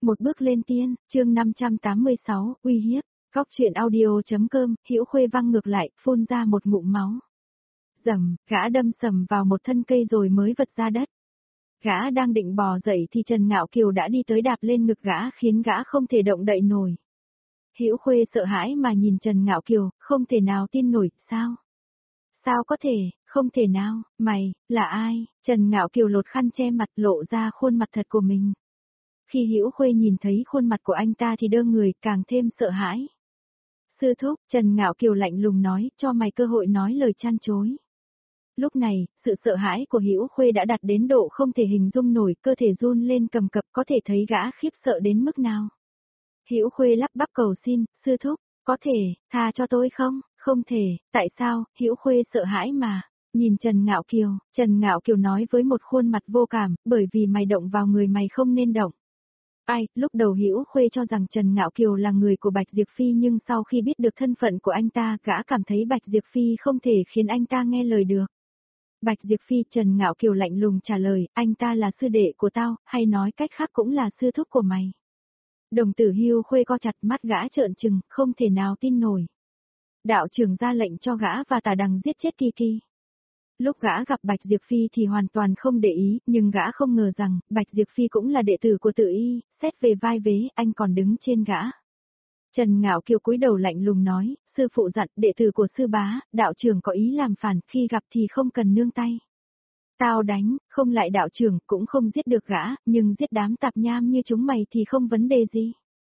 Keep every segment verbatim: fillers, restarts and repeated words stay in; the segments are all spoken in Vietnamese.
Một bước lên tiên, chương năm trăm tám mươi sáu, uy hiếp. Góc truyện audio.com, Hữu Khuê văng ngược lại, phun ra một ngụm máu. Rầm, gã đâm sầm vào một thân cây rồi mới vật ra đất. Gã đang định bò dậy thì Trần Ngạo Kiều đã đi tới đạp lên ngực gã khiến gã không thể động đậy nổi. Hữu Khuê sợ hãi mà nhìn Trần Ngạo Kiều, không thể nào tin nổi, sao? Sao có thể, không thể nào, mày, là ai? Trần Ngạo Kiều lột khăn che mặt lộ ra khuôn mặt thật của mình. Khi Hữu Khuê nhìn thấy khuôn mặt của anh ta thì đơ người càng thêm sợ hãi. Sư thúc, Trần Ngạo Kiều lạnh lùng nói, cho mày cơ hội nói lời chăn chối. Lúc này, sự sợ hãi của Hữu Khuê đã đạt đến độ không thể hình dung nổi, cơ thể run lên cầm cập, có thể thấy gã khiếp sợ đến mức nào. Hữu Khuê lắp bắp cầu xin, sư thúc, có thể, tha cho tôi không? Không thể, tại sao? Hữu Khuê sợ hãi mà. Nhìn Trần Ngạo Kiều, Trần Ngạo Kiều nói với một khuôn mặt vô cảm, bởi vì mày động vào người mày không nên động. Ai, lúc đầu Hữu Khuê cho rằng Trần Ngạo Kiều là người của Bạch Diệp Phi, nhưng sau khi biết được thân phận của anh ta, gã cảm thấy Bạch Diệp Phi không thể khiến anh ta nghe lời được. Bạch Diệp Phi, Trần Ngạo Kiều lạnh lùng trả lời, anh ta là sư đệ của tao, hay nói cách khác cũng là sư thúc của mày. Đồng tử Hữu Khuê co chặt, mắt gã trợn trừng, không thể nào tin nổi. Đạo trưởng ra lệnh cho gã và Tà Đằng giết chết Kiki. Lúc gã gặp Bạch Diệp Phi thì hoàn toàn không để ý, nhưng gã không ngờ rằng, Bạch Diệp Phi cũng là đệ tử của Tự Y, xét về vai vế, anh còn đứng trên gã. Trần Ngạo Kiều cúi đầu lạnh lùng nói, sư phụ dặn, đệ tử của sư bá, đạo trưởng có ý làm phản, khi gặp thì không cần nương tay. Tao đánh, không lại đạo trưởng, cũng không giết được gã, nhưng giết đám tạp nham như chúng mày thì không vấn đề gì.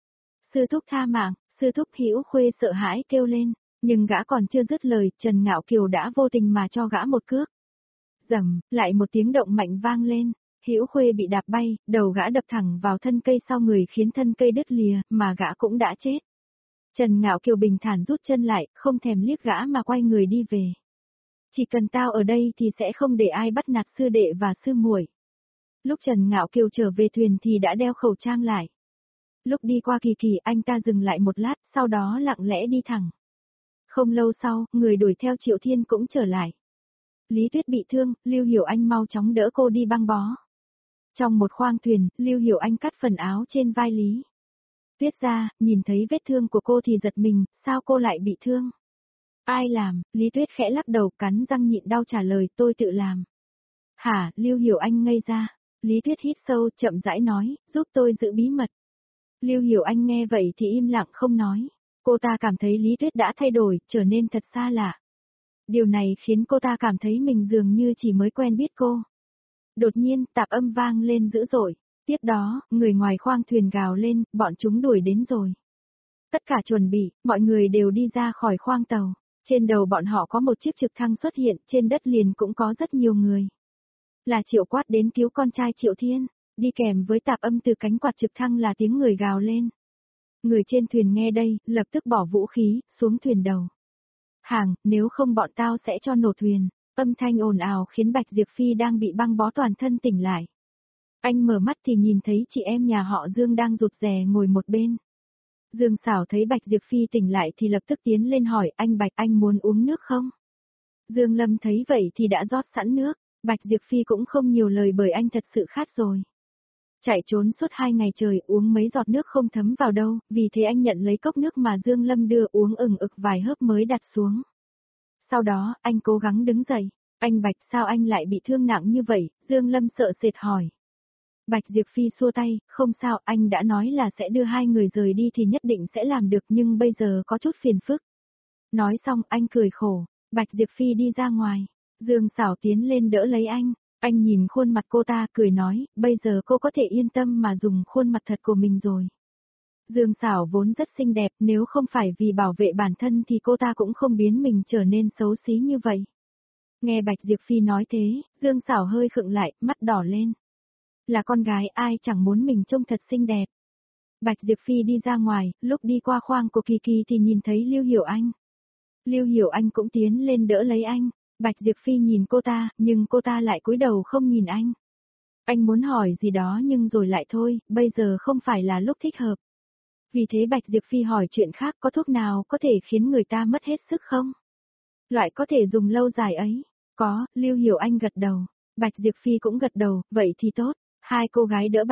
Sư thúc tha mạng, sư thúc. Hữu Khuê sợ hãi kêu lên. Nhưng gã còn chưa dứt lời, Trần Ngạo Kiều đã vô tình mà cho gã một cước. Rầm, lại một tiếng động mạnh vang lên, Hữu Khuê bị đạp bay, đầu gã đập thẳng vào thân cây sau người khiến thân cây đứt lìa, mà gã cũng đã chết. Trần Ngạo Kiều bình thản rút chân lại, không thèm liếc gã mà quay người đi về. Chỉ cần tao ở đây thì sẽ không để ai bắt nạt sư đệ và sư muội. Lúc Trần Ngạo Kiều trở về thuyền thì đã đeo khẩu trang lại. Lúc đi qua Kỳ Kỳ anh ta dừng lại một lát, sau đó lặng lẽ đi thẳng. Không lâu sau, người đuổi theo Triệu Thiên cũng trở lại. Lý Tuyết bị thương, Lưu Hiểu Anh mau chóng đỡ cô đi băng bó. Trong một khoang thuyền, Lưu Hiểu Anh cắt phần áo trên vai Lý Tuyết ra, nhìn thấy vết thương của cô thì giật mình, sao cô lại bị thương? Ai làm? Lý Tuyết khẽ lắc đầu, cắn răng nhịn đau trả lời, tôi tự làm. Hả? Lưu Hiểu Anh ngây ra. Lý Tuyết hít sâu, chậm rãi nói, giúp tôi giữ bí mật. Lưu Hiểu Anh nghe vậy thì im lặng không nói. Cô ta cảm thấy Lý Tuyết đã thay đổi, trở nên thật xa lạ. Điều này khiến cô ta cảm thấy mình dường như chỉ mới quen biết cô. Đột nhiên, tạp âm vang lên dữ dội. Tiếp đó, người ngoài khoang thuyền gào lên, bọn chúng đuổi đến rồi. Tất cả chuẩn bị, mọi người đều đi ra khỏi khoang tàu. Trên đầu bọn họ có một chiếc trực thăng xuất hiện, trên đất liền cũng có rất nhiều người. Là Triệu Quát đến cứu con trai Triệu Thiên, đi kèm với tạp âm từ cánh quạt trực thăng là tiếng người gào lên. Người trên thuyền nghe đây, lập tức bỏ vũ khí, xuống thuyền đầu. Hàng, nếu không bọn tao sẽ cho nổ thuyền. Âm thanh ồn ào khiến Bạch Diệp Phi đang bị băng bó toàn thân tỉnh lại. Anh mở mắt thì nhìn thấy chị em nhà họ Dương đang rụt rè ngồi một bên. Dương Sảo thấy Bạch Diệp Phi tỉnh lại thì lập tức tiến lên hỏi, anh Bạch, anh muốn uống nước không? Dương Lâm thấy vậy thì đã rót sẵn nước. Bạch Diệp Phi cũng không nhiều lời bởi anh thật sự khát rồi. Chạy trốn suốt hai ngày trời, uống mấy giọt nước không thấm vào đâu, vì thế anh nhận lấy cốc nước mà Dương Lâm đưa, uống ừng ực vài hớp mới đặt xuống. Sau đó, anh cố gắng đứng dậy. Anh Bạch, sao anh lại bị thương nặng như vậy? Dương Lâm sợ sệt hỏi. Bạch Diệp Phi xua tay, không sao, anh đã nói là sẽ đưa hai người rời đi thì nhất định sẽ làm được, nhưng bây giờ có chút phiền phức. Nói xong, anh cười khổ. Bạch Diệp Phi đi ra ngoài. Dương Sảo tiến lên đỡ lấy anh. Anh nhìn khuôn mặt cô ta, cười nói, bây giờ cô có thể yên tâm mà dùng khuôn mặt thật của mình rồi. Dương Sảo vốn rất xinh đẹp, nếu không phải vì bảo vệ bản thân thì cô ta cũng không biến mình trở nên xấu xí như vậy. Nghe Bạch Diệp Phi nói thế, Dương Sảo hơi khựng lại, mắt đỏ lên. Là con gái ai chẳng muốn mình trông thật xinh đẹp. Bạch Diệp Phi đi ra ngoài, lúc đi qua khoang của Kỳ Kỳ thì nhìn thấy Lưu Hiểu Anh. Lưu Hiểu Anh cũng tiến lên đỡ lấy anh. Bạch Diệp Phi nhìn cô ta, nhưng cô ta lại cúi đầu không nhìn anh. Anh muốn hỏi gì đó nhưng rồi lại thôi, bây giờ không phải là lúc thích hợp. Vì thế Bạch Diệp Phi hỏi chuyện khác, có thuốc nào có thể khiến người ta mất hết sức không? Loại có thể dùng lâu dài ấy. Có, Lưu Hiểu Anh gật đầu. Bạch Diệp Phi cũng gật đầu, vậy thì tốt. Hai cô gái đỡ Bạch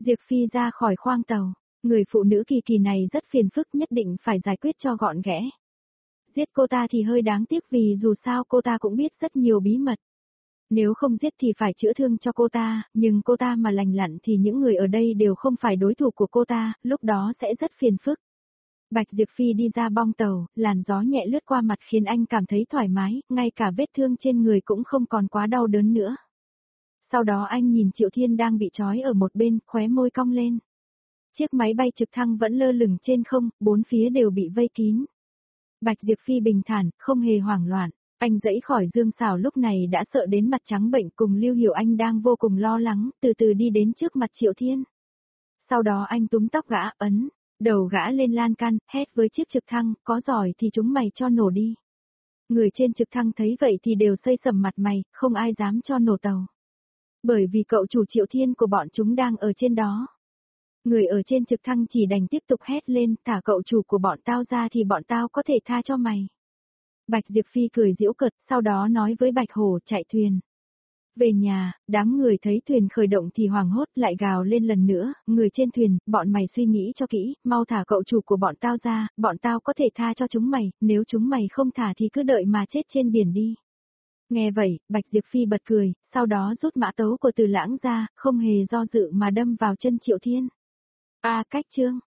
Diệp Phi ra khỏi khoang tàu, người phụ nữ kỳ kỳ này rất phiền phức, nhất định phải giải quyết cho gọn ghẽ. Giết cô ta thì hơi đáng tiếc vì dù sao cô ta cũng biết rất nhiều bí mật. Nếu không giết thì phải chữa thương cho cô ta, nhưng cô ta mà lành lặn thì những người ở đây đều không phải đối thủ của cô ta, lúc đó sẽ rất phiền phức. Bạch Diệp Phi đi ra bong tàu, làn gió nhẹ lướt qua mặt khiến anh cảm thấy thoải mái, ngay cả vết thương trên người cũng không còn quá đau đớn nữa. Sau đó anh nhìn Triệu Thiên đang bị trói ở một bên, khóe môi cong lên. Chiếc máy bay trực thăng vẫn lơ lửng trên không, bốn phía đều bị vây kín. Bạch Diệp Phi bình thản, không hề hoảng loạn. Anh dãy khỏi Dương Sảo lúc này đã sợ đến mặt trắng bệnh, cùng Lưu Hiểu Anh đang vô cùng lo lắng, từ từ đi đến trước mặt Triệu Thiên. Sau đó anh túm tóc gã, ấn đầu gã lên lan can, hét với chiếc trực thăng, có giỏi thì chúng mày cho nổ đi. Người trên trực thăng thấy vậy thì đều xây sầm mặt mày, không ai dám cho nổ tàu. Bởi vì cậu chủ Triệu Thiên của bọn chúng đang ở trên đó. Người ở trên trực thăng chỉ đành tiếp tục hét lên, thả cậu chủ của bọn tao ra thì bọn tao có thể tha cho mày. Bạch Diệp Phi cười giễu cợt, sau đó nói với Bạch Hổ chạy thuyền. Về nhà, đám người thấy thuyền khởi động thì hoảng hốt lại gào lên lần nữa, người trên thuyền, bọn mày suy nghĩ cho kỹ, mau thả cậu chủ của bọn tao ra, bọn tao có thể tha cho chúng mày, nếu chúng mày không thả thì cứ đợi mà chết trên biển đi. Nghe vậy, Bạch Diệp Phi bật cười, sau đó rút mã tấu của Từ Lãng ra, không hề do dự mà đâm vào chân Triệu Thiên. A cách chương